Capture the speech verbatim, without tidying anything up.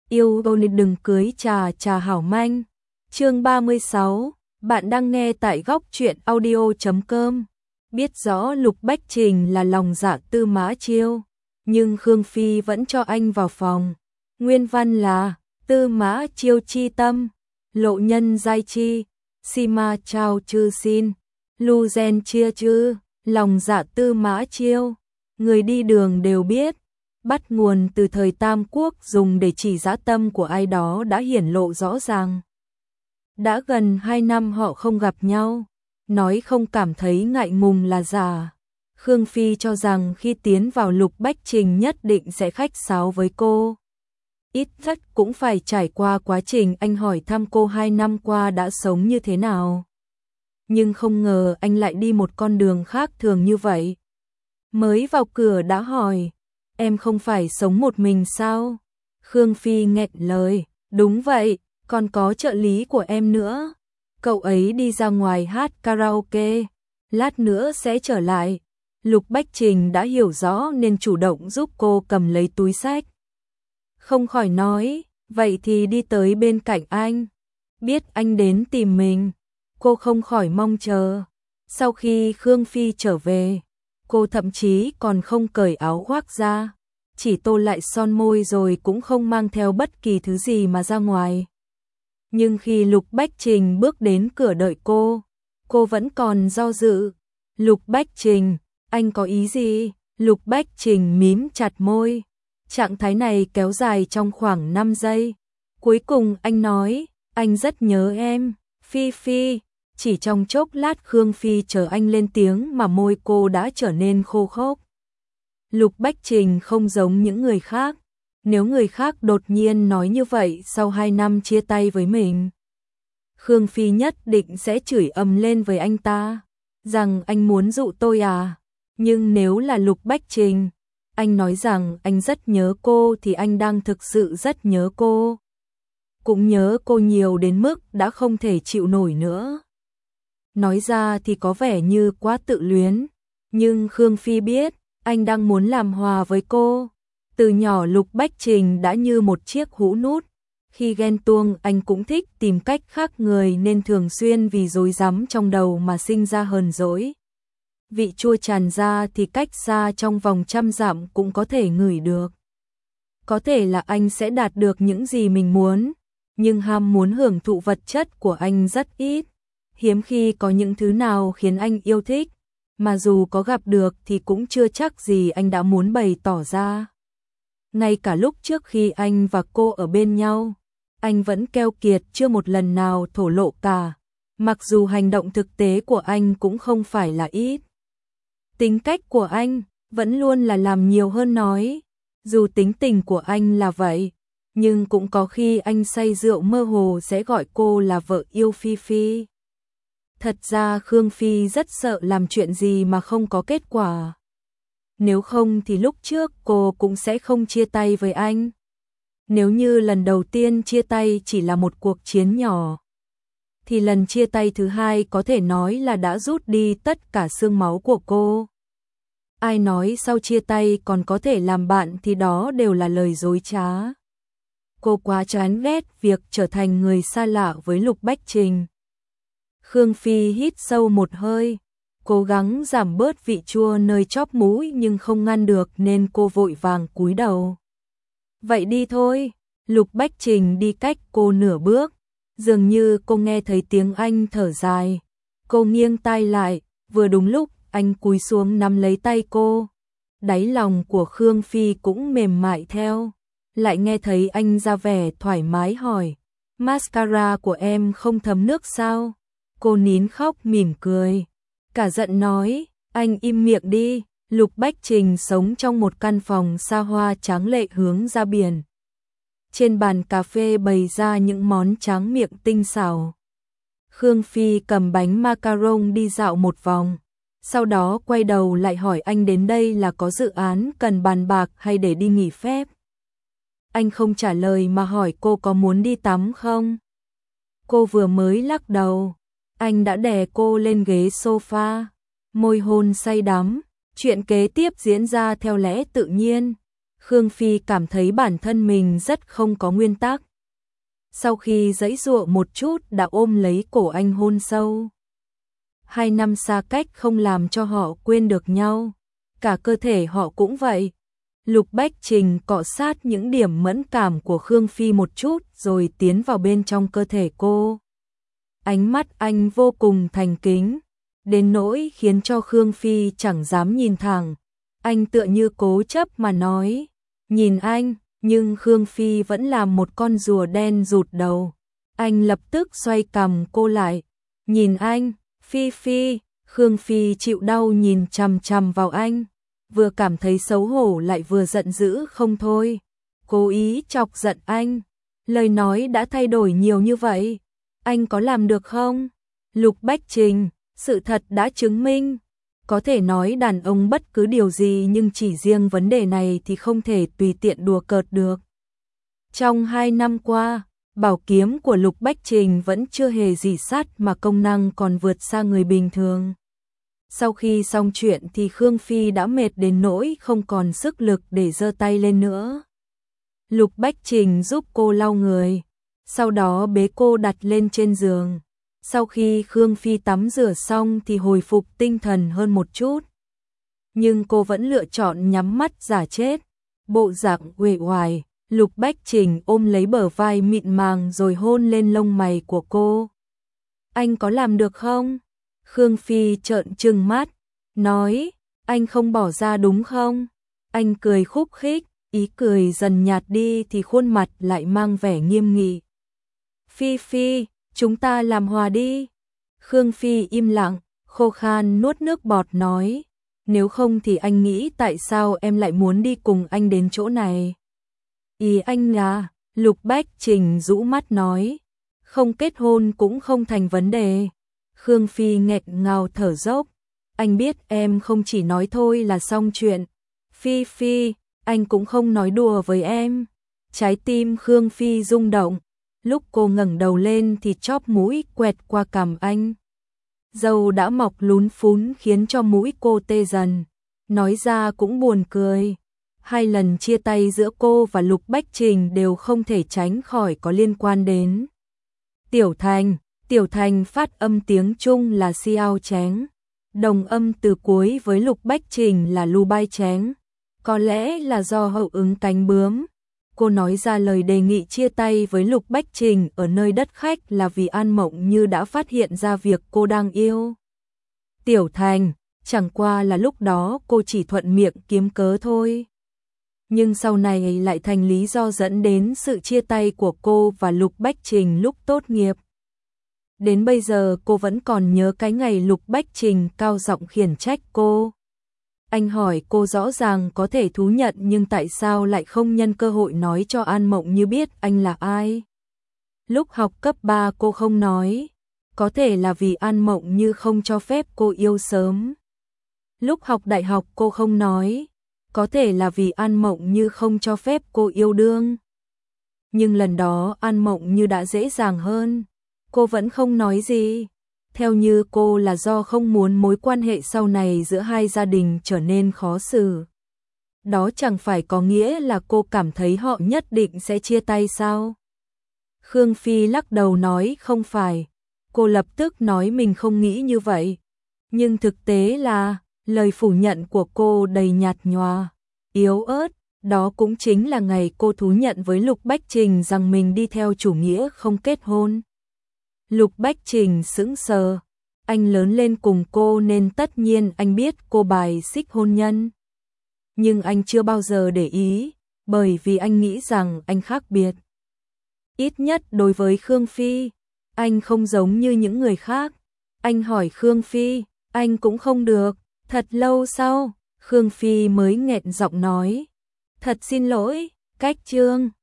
Yêu ôn đừng cưới trà trà hảo manh. Chương ba mươi sáu, bạn đang nghe tại góc truyện audio chấm com. Biết rõ Lục Bách Trình là lòng dạ Tư Mã Chiêu, nhưng Khương Phi vẫn cho anh vào phòng. Nguyên văn là Tư Mã Chiêu chi tâm, lộ nhân giai chi, si ma trao chư xin, lu gen chia chư, lòng dạ Tư Mã Chiêu. Người đi đường đều biết, bắt nguồn từ thời Tam Quốc dùng để chỉ dã tâm của ai đó đã hiển lộ rõ ràng. Đã gần hai năm họ không gặp nhau, nói không cảm thấy ngại ngùng là giả. Khương Phi cho rằng khi tiến vào Lục Bách Trình nhất định sẽ khách sáo với cô. Ít nhất cũng phải trải qua quá trình anh hỏi thăm cô hai năm qua đã sống như thế nào. Nhưng không ngờ anh lại đi một con đường khác thường như vậy. Mới vào cửa đã hỏi, em không phải sống một mình sao? Khương Phi nghẹn lời, đúng vậy, còn có trợ lý của em nữa. Cậu ấy đi ra ngoài hát karaoke, lát nữa sẽ trở lại. Lục Bách Trình đã hiểu rõ nên chủ động giúp cô cầm lấy túi xách. Không khỏi nói, vậy thì đi tới bên cạnh anh. Biết anh đến tìm mình, cô không khỏi mong chờ. Sau khi Khương Phi trở về, cô thậm chí còn không cởi áo khoác ra, chỉ tô lại son môi rồi cũng không mang theo bất kỳ thứ gì mà ra ngoài. Nhưng khi Lục Bách Trình bước đến cửa đợi cô, cô vẫn còn do dự. Lục Bách Trình, anh có ý gì? Lục Bách Trình mím chặt môi. Trạng thái này kéo dài trong khoảng năm giây. Cuối cùng anh nói, anh rất nhớ em, Phi Phi. Chỉ trong chốc lát Khương Phi chờ anh lên tiếng mà môi cô đã trở nên khô khốc. Lục Bách Trình không giống những người khác. Nếu người khác đột nhiên nói như vậy sau hai năm chia tay với mình, Khương Phi nhất định sẽ chửi ầm lên với anh ta, rằng anh muốn dụ tôi à. Nhưng nếu là Lục Bách Trình, anh nói rằng anh rất nhớ cô thì anh đang thực sự rất nhớ cô. Cũng nhớ cô nhiều đến mức đã không thể chịu nổi nữa. Nói ra thì có vẻ như quá tự luyến, nhưng Khương Phi biết, anh đang muốn làm hòa với cô. Từ nhỏ Lục Bách Trình đã như một chiếc hũ nút, khi ghen tuông anh cũng thích tìm cách khác người nên thường xuyên vì rối rắm trong đầu mà sinh ra hờn dỗi. Vị chua tràn ra thì cách xa trong vòng trăm dặm cũng có thể ngửi được. Có thể là anh sẽ đạt được những gì mình muốn, nhưng ham muốn hưởng thụ vật chất của anh rất ít. Hiếm khi có những thứ nào khiến anh yêu thích, mà dù có gặp được thì cũng chưa chắc gì anh đã muốn bày tỏ ra. Ngay cả lúc trước khi anh và cô ở bên nhau, anh vẫn keo kiệt chưa một lần nào thổ lộ cả, mặc dù hành động thực tế của anh cũng không phải là ít. Tính cách của anh vẫn luôn là làm nhiều hơn nói, dù tính tình của anh là vậy, nhưng cũng có khi anh say rượu mơ hồ sẽ gọi cô là vợ yêu Phi Phi. Thật ra Khương Phi rất sợ làm chuyện gì mà không có kết quả. Nếu không thì lúc trước cô cũng sẽ không chia tay với anh. Nếu như lần đầu tiên chia tay chỉ là một cuộc chiến nhỏ, thì lần chia tay thứ hai có thể nói là đã rút đi tất cả xương máu của cô. Ai nói sau chia tay còn có thể làm bạn thì đó đều là lời dối trá. Cô quá chán ghét việc trở thành người xa lạ với Lục Bách Trình. Khương Phi hít sâu một hơi, cố gắng giảm bớt vị chua nơi chóp mũi nhưng không ngăn được nên cô vội vàng cúi đầu. Vậy đi thôi. Lục Bách Trình đi cách cô nửa bước, dường như cô nghe thấy tiếng anh thở dài. Cô nghiêng tai lại, vừa đúng lúc anh cúi xuống nắm lấy tay cô. Đáy lòng của Khương Phi cũng mềm mại theo. Lại nghe thấy anh ra vẻ thoải mái hỏi, mascara của em không thấm nước sao? Cô nín khóc mỉm cười, cả giận nói, anh im miệng đi. Lục Bách Trình sống trong một căn phòng xa hoa tráng lệ hướng ra biển. Trên bàn cà phê bày ra những món tráng miệng tinh xảo. Khương Phi cầm bánh macaron đi dạo một vòng, sau đó quay đầu lại hỏi anh đến đây là có dự án cần bàn bạc hay để đi nghỉ phép. Anh không trả lời mà hỏi cô có muốn đi tắm không. Cô vừa mới lắc đầu, anh đã đè cô lên ghế sofa, môi hôn say đắm. Chuyện kế tiếp diễn ra theo lẽ tự nhiên. Khương Phi cảm thấy bản thân mình rất không có nguyên tắc. Sau khi giãy giụa một chút đã ôm lấy cổ anh hôn sâu. Hai năm xa cách không làm cho họ quên được nhau, cả cơ thể họ cũng vậy. Lục Bách Trình cọ sát những điểm mẫn cảm của Khương Phi một chút rồi tiến vào bên trong cơ thể cô. Ánh mắt anh vô cùng thành kính, đến nỗi khiến cho Khương Phi chẳng dám nhìn thẳng. Anh tựa như cố chấp mà nói, nhìn anh, nhưng Khương Phi vẫn làm một con rùa đen rụt đầu. Anh lập tức xoay cằm cô lại, nhìn anh, Phi Phi. Khương Phi chịu đau nhìn chằm chằm vào anh, vừa cảm thấy xấu hổ lại vừa giận dữ không thôi. Cố ý chọc giận anh, lời nói đã thay đổi nhiều như vậy, anh có làm được không? Lục Bách Trình, sự thật đã chứng minh, có thể nói đàn ông bất cứ điều gì nhưng chỉ riêng vấn đề này thì không thể tùy tiện đùa cợt được. Trong hai năm qua, bảo kiếm của Lục Bách Trình vẫn chưa hề rỉ sắt mà công năng còn vượt xa người bình thường. Sau khi xong chuyện thì Khương Phi đã mệt đến nỗi không còn sức lực để giơ tay lên nữa. Lục Bách Trình giúp cô lau người, sau đó bế cô đặt lên trên giường. Sau khi Khương Phi tắm rửa xong thì hồi phục tinh thần hơn một chút. Nhưng cô vẫn lựa chọn nhắm mắt giả chết, bộ dạng uể oải. Lục Bách Trình ôm lấy bờ vai mịn màng rồi hôn lên lông mày của cô. Anh có làm được không? Khương Phi trợn trừng mắt, nói, anh không bỏ ra đúng không? Anh cười khúc khích, ý cười dần nhạt đi thì khuôn mặt lại mang vẻ nghiêm nghị. Phi Phi, chúng ta làm hòa đi. Khương Phi im lặng, khô khan nuốt nước bọt nói, nếu không thì anh nghĩ tại sao em lại muốn đi cùng anh đến chỗ này? Ý anh là, Lục Bách Trình rũ mắt nói, không kết hôn cũng không thành vấn đề. Khương Phi nghẹn ngào thở dốc, anh biết em không chỉ nói thôi là xong chuyện. Phi Phi, anh cũng không nói đùa với em. Trái tim Khương Phi rung động, lúc cô ngẩng đầu lên thì chóp mũi quẹt qua cằm anh. Râu đã mọc lún phún khiến cho mũi cô tê dần, nói ra cũng buồn cười. Hai lần chia tay giữa cô và Lục Bách Trình đều không thể tránh khỏi có liên quan đến Tiểu Thành. Tiểu Thành phát âm tiếng Trung là Xiao Chén, đồng âm từ cuối với Lục Bách Trình là Lu Bai Chén. Có lẽ là do hậu ứng cánh bướm. Cô nói ra lời đề nghị chia tay với Lục Bách Trình ở nơi đất khách là vì An Mộng Như đã phát hiện ra việc cô đang yêu Tiểu Thành, chẳng qua là lúc đó cô chỉ thuận miệng kiếm cớ thôi. Nhưng sau này lại thành lý do dẫn đến sự chia tay của cô và Lục Bách Trình lúc tốt nghiệp. Đến bây giờ cô vẫn còn nhớ cái ngày Lục Bách Trình cao giọng khiển trách cô. Anh hỏi cô rõ ràng có thể thú nhận nhưng tại sao lại không nhân cơ hội nói cho An Mộng Như biết anh là ai. Lúc học cấp ba cô không nói, có thể là vì An Mộng Như không cho phép cô yêu sớm. Lúc học đại học cô không nói, có thể là vì An Mộng Như không cho phép cô yêu đương. Nhưng lần đó An Mộng Như đã dễ dàng hơn, cô vẫn không nói gì. Theo như cô là do không muốn mối quan hệ sau này giữa hai gia đình trở nên khó xử. Đó chẳng phải có nghĩa là cô cảm thấy họ nhất định sẽ chia tay sao? Khương Phi lắc đầu nói không phải. Cô lập tức nói mình không nghĩ như vậy. Nhưng thực tế là, lời phủ nhận của cô đầy nhạt nhòa, yếu ớt. Đó cũng chính là ngày cô thú nhận với Lục Bách Trình rằng mình đi theo chủ nghĩa không kết hôn. Lục Bách Trình sững sờ, anh lớn lên cùng cô nên tất nhiên anh biết cô bài xích hôn nhân. Nhưng anh chưa bao giờ để ý, bởi vì anh nghĩ rằng anh khác biệt. Ít nhất đối với Khương Phi, anh không giống như những người khác. Anh hỏi Khương Phi, anh cũng không được. Thật lâu sau, Khương Phi mới nghẹn giọng nói, thật xin lỗi, cách chương.